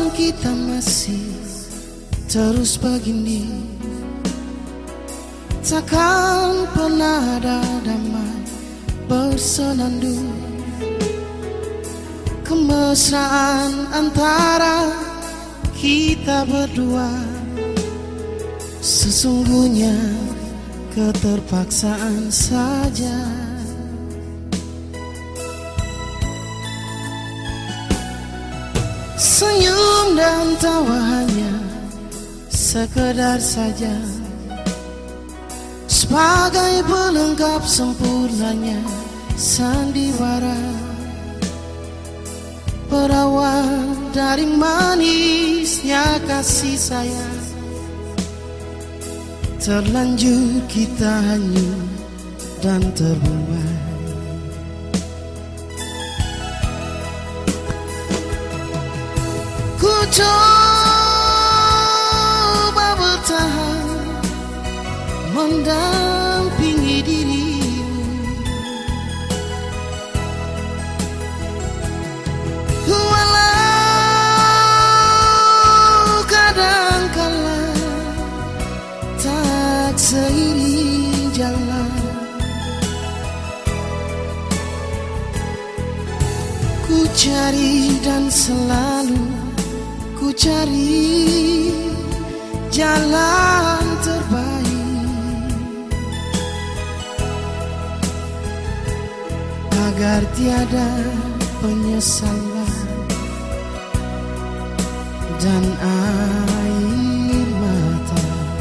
sepanjang kita masih terus begini, takkan pernah ada damai bersenandung. Kemesraan antara kita berdua sesungguhnya keterpaksaan saja. Senyum dan tawa hanya sekedar saja, sebagai pelengkap sempurnanya sandiwara, berawal dari manisnya kasih sayang. Terlanjur kita hanyut dan terbuai. Ku coba bertahan mendampingi dirimu, walau kadangkala tak seiring jalan. Ku cari dan selalu ku cari jalan terbaik, agar tiada penyesalan dan air mata.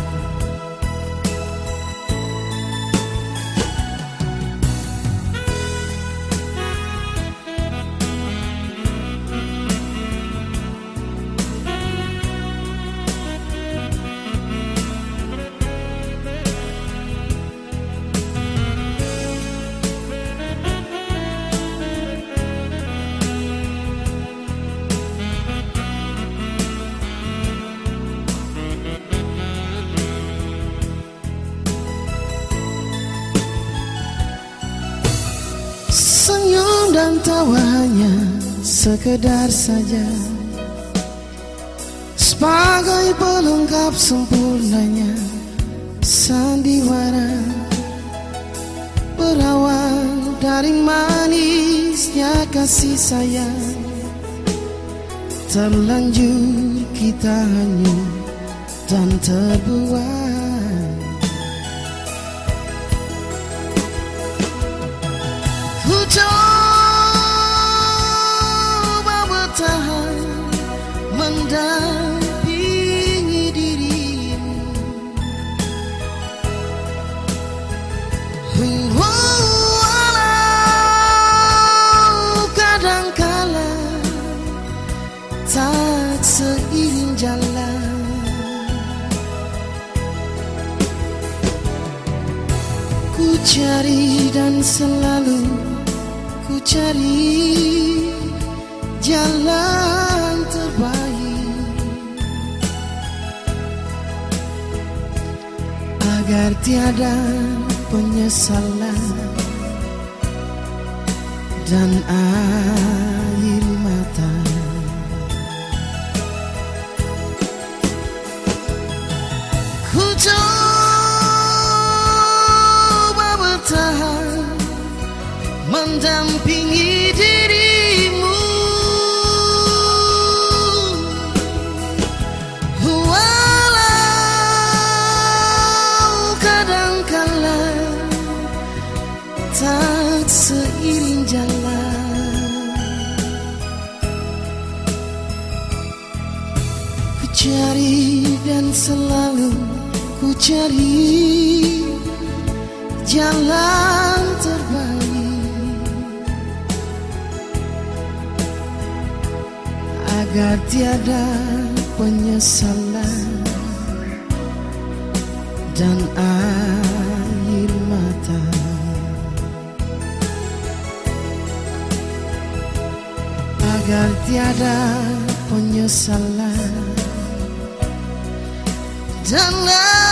Senyum dan tawa hanya sekedar saja, sebagai pelengkap sempurnanya sandiwara, berawal dari manisnya kasih sayang. Terlanjur kita hanyut dan terbuai. Ku coba bertahan mendampingi dirimu, walau kadangkala tak seiring jalan. Ku cari dan selalu ku cari jalan terbaik, agar tiada penyesalan dan air mata. Ku coba bertahan mendampingi dirimu, walau kadangkala tak seiring jalan. Ku cari dan selalu ku cari jalan terbaik, agar tiada penyesalan dan air mata. Agar tiada penyesalan dan